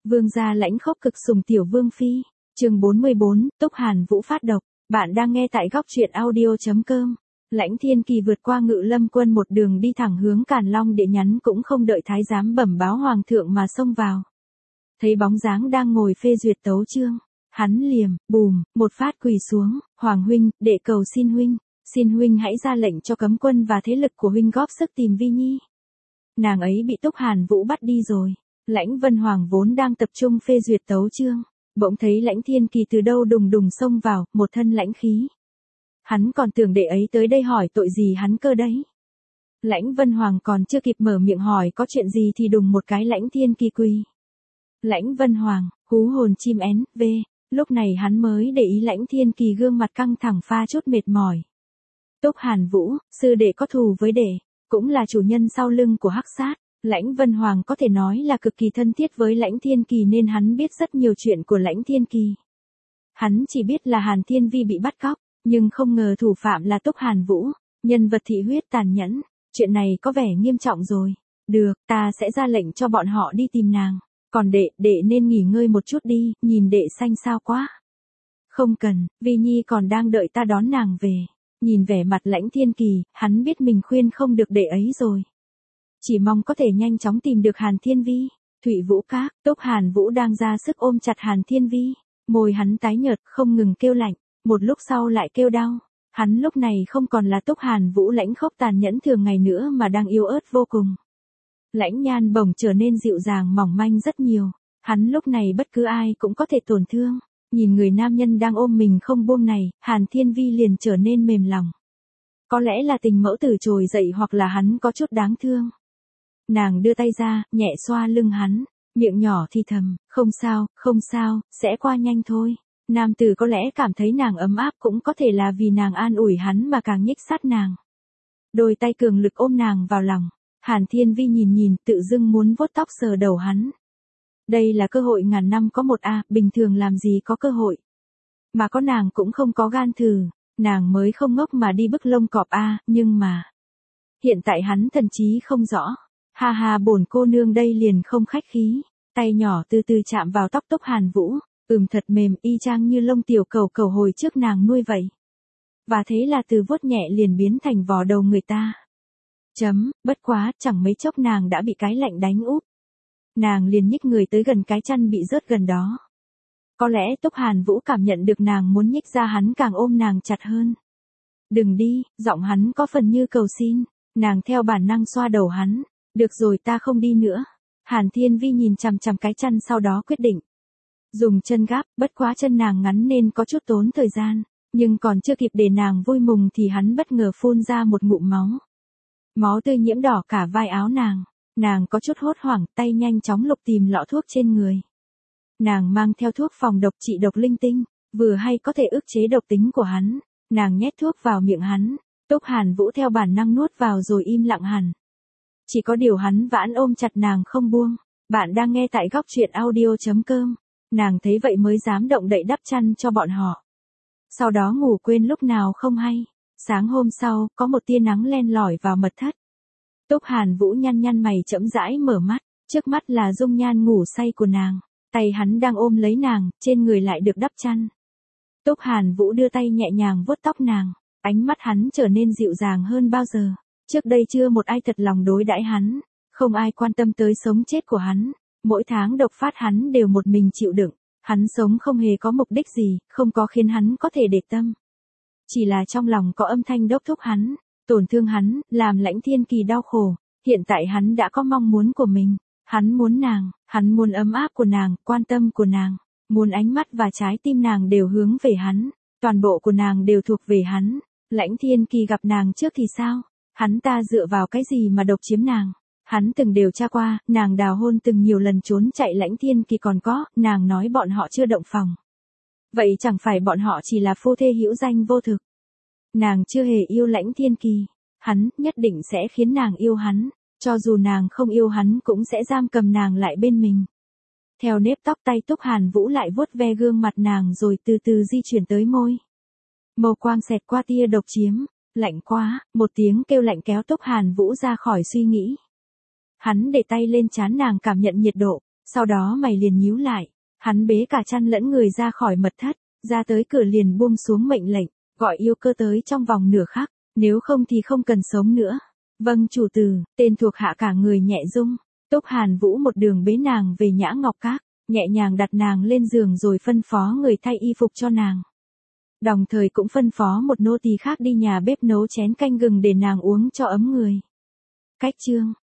Vương gia lãnh khốc cực sủng tiểu vương phi. Chương 44, Túc Hàn Vũ phát độc. Bạn đang nghe tại góc truyện audio.com. Lãnh Thiên Kỳ vượt qua Ngự Lâm quân một đường đi thẳng hướng Càn Long Điện, nhắn cũng không đợi thái giám bẩm báo hoàng thượng mà xông vào. Thấy bóng dáng đang ngồi phê duyệt tấu chương, hắn liềm, bùm, một phát quỳ xuống, "Hoàng huynh, đệ cầu xin huynh hãy ra lệnh cho cấm quân và thế lực của huynh góp sức tìm Vi Nhi. Nàng ấy bị Túc Hàn Vũ bắt đi rồi." Lãnh Vân Hoàng vốn đang tập trung phê duyệt tấu chương, bỗng thấy Lãnh Thiên Kỳ từ đâu đùng đùng xông vào, một thân lãnh khí. Hắn còn tưởng đệ ấy tới đây hỏi tội gì hắn cơ đấy. Lãnh Vân Hoàng còn chưa kịp mở miệng hỏi có chuyện gì thì đùng một cái Lãnh Thiên Kỳ quỳ. Lãnh Vân Hoàng, hú hồn chim én, về. Lúc này hắn mới để ý Lãnh Thiên Kỳ gương mặt căng thẳng pha chút mệt mỏi. Túc Hàn Vũ, sư đệ có thù với đệ, cũng là chủ nhân sau lưng của Hắc Sát. Lãnh Vân Hoàng có thể nói là cực kỳ thân thiết với Lãnh Thiên Kỳ nên hắn biết rất nhiều chuyện của Lãnh Thiên Kỳ. Hắn chỉ biết là Hàn Thiên Vi bị bắt cóc, nhưng không ngờ thủ phạm là Túc Hàn Vũ, nhân vật thị huyết tàn nhẫn. Chuyện này có vẻ nghiêm trọng rồi. Được, ta sẽ ra lệnh cho bọn họ đi tìm nàng. Còn đệ nên nghỉ ngơi một chút đi, nhìn đệ xanh xao quá. Không cần, Vi Nhi còn đang đợi ta đón nàng về. Nhìn vẻ mặt Lãnh Thiên Kỳ, hắn biết mình khuyên không được đệ ấy rồi. Chỉ mong có thể nhanh chóng tìm được Hàn Thiên Vi. Thụy Vũ Các, Túc Hàn Vũ đang ra sức ôm chặt Hàn Thiên Vi. Môi hắn tái nhợt không ngừng kêu lạnh, một lúc sau lại kêu đau. Hắn lúc này không còn là Túc Hàn Vũ lãnh khốc tàn nhẫn thường ngày nữa mà đang yếu ớt vô cùng. Lãnh Nhan bỗng trở nên dịu dàng mỏng manh rất nhiều. Hắn lúc này bất cứ ai cũng có thể tổn thương. Nhìn người nam nhân đang ôm mình không buông này, Hàn Thiên Vi liền trở nên mềm lòng. Có lẽ là tình mẫu tử trồi dậy hoặc là hắn có chút đáng thương. Nàng đưa tay ra, nhẹ xoa lưng hắn, miệng nhỏ thì thầm, không sao, sẽ qua nhanh thôi. Nam tử có lẽ cảm thấy nàng ấm áp cũng có thể là vì nàng an ủi hắn mà càng nhích sát nàng. Đôi tay cường lực ôm nàng vào lòng. Hàn Thiên Vi nhìn tự dưng muốn vuốt tóc sờ đầu hắn. Đây là cơ hội ngàn năm có một bình thường làm gì có cơ hội. Mà có nàng cũng không có gan thử, nàng mới không ngốc mà đi bức lông cọp nhưng mà. Hiện tại hắn thần trí không rõ. Ha bổn cô nương đây liền không khách khí. Tay nhỏ từ từ chạm vào tóc Túc Hàn Vũ, thật mềm y chang như lông tiểu cầu hồi trước nàng nuôi vậy. Và thế là từ vuốt nhẹ liền biến thành vò đầu người ta. Bất quá, chẳng mấy chốc nàng đã bị cái lạnh đánh úp. Nàng liền nhích người tới gần cái chăn bị rớt gần đó. Có lẽ Túc Hàn Vũ cảm nhận được nàng muốn nhích ra, hắn càng ôm nàng chặt hơn. Đừng đi, giọng hắn có phần như cầu xin. Nàng theo bản năng xoa đầu hắn. Được rồi, ta không đi nữa. Hàn Thiên Vi nhìn chằm chằm cái chăn sau đó quyết định. Dùng chân gáp, bất quá chân nàng ngắn nên có chút tốn thời gian. Nhưng còn chưa kịp để nàng vui mừng thì hắn bất ngờ phun ra một ngụm máu. Máu tươi nhiễm đỏ cả vai áo nàng. Nàng có chút hốt hoảng, tay nhanh chóng lục tìm lọ thuốc trên người. Nàng mang theo thuốc phòng độc trị độc linh tinh, vừa hay có thể ức chế độc tính của hắn. Nàng nhét thuốc vào miệng hắn. Túc Hàn Vũ theo bản năng nuốt vào rồi im lặng hẳn. Chỉ có điều hắn vẫn ôm chặt nàng không buông. Bạn đang nghe tại góc truyện audio.com. Nàng thấy vậy mới dám động đậy đắp chăn cho bọn họ. Sau đó ngủ quên lúc nào không hay. Sáng hôm sau, có một tia nắng len lỏi vào mật thất. Túc Hàn Vũ nhăn mày chậm rãi mở mắt. Trước mắt là dung nhan ngủ say của nàng. Tay hắn đang ôm lấy nàng, trên người lại được đắp chăn. Túc Hàn Vũ đưa tay nhẹ nhàng vuốt tóc nàng. Ánh mắt hắn trở nên dịu dàng hơn bao giờ. Trước đây chưa một ai thật lòng đối đãi hắn, không ai quan tâm tới sống chết của hắn, mỗi tháng độc phát hắn đều một mình chịu đựng, hắn sống không hề có mục đích gì, không có khiến hắn có thể để tâm. Chỉ là trong lòng có âm thanh đốc thúc hắn, tổn thương hắn, làm Lãnh Thiên Kỳ đau khổ, hiện tại hắn đã có mong muốn của mình, hắn muốn nàng, hắn muốn ấm áp của nàng, quan tâm của nàng, muốn ánh mắt và trái tim nàng đều hướng về hắn, toàn bộ của nàng đều thuộc về hắn. Lãnh Thiên Kỳ gặp nàng trước thì sao? Hắn ta dựa vào cái gì mà độc chiếm nàng? Hắn từng điều tra qua, nàng đào hôn từng nhiều lần trốn chạy. Lãnh Thiên Kỳ còn có, nàng nói bọn họ chưa động phòng. Vậy chẳng phải bọn họ chỉ là phu thê hữu danh vô thực. Nàng chưa hề yêu Lãnh Thiên Kỳ. Hắn nhất định sẽ khiến nàng yêu hắn. Cho dù nàng không yêu hắn cũng sẽ giam cầm nàng lại bên mình. Theo nếp tóc tay Túc Hàn Vũ lại vuốt ve gương mặt nàng rồi từ từ di chuyển tới môi. Màu quang xẹt qua tia độc chiếm. Lạnh quá, một tiếng kêu lạnh kéo Túc Hàn Vũ ra khỏi suy nghĩ. Hắn để tay lên trán nàng cảm nhận nhiệt độ, Sau đó mày liền nhíu lại, hắn bế cả chăn lẫn người ra khỏi mật thất, ra tới cửa liền buông xuống mệnh lệnh, gọi yêu cơ tới trong vòng nửa khắc, nếu không thì không cần sống nữa. Vâng chủ tử, tên thuộc hạ cả người nhẹ rung. Túc Hàn Vũ một đường bế nàng về Nhã Ngọc Các, nhẹ nhàng đặt nàng lên giường rồi phân phó người thay y phục cho nàng. Đồng thời cũng phân phó một nô tỳ khác đi nhà bếp nấu chén canh gừng để nàng uống cho ấm người. Cách chương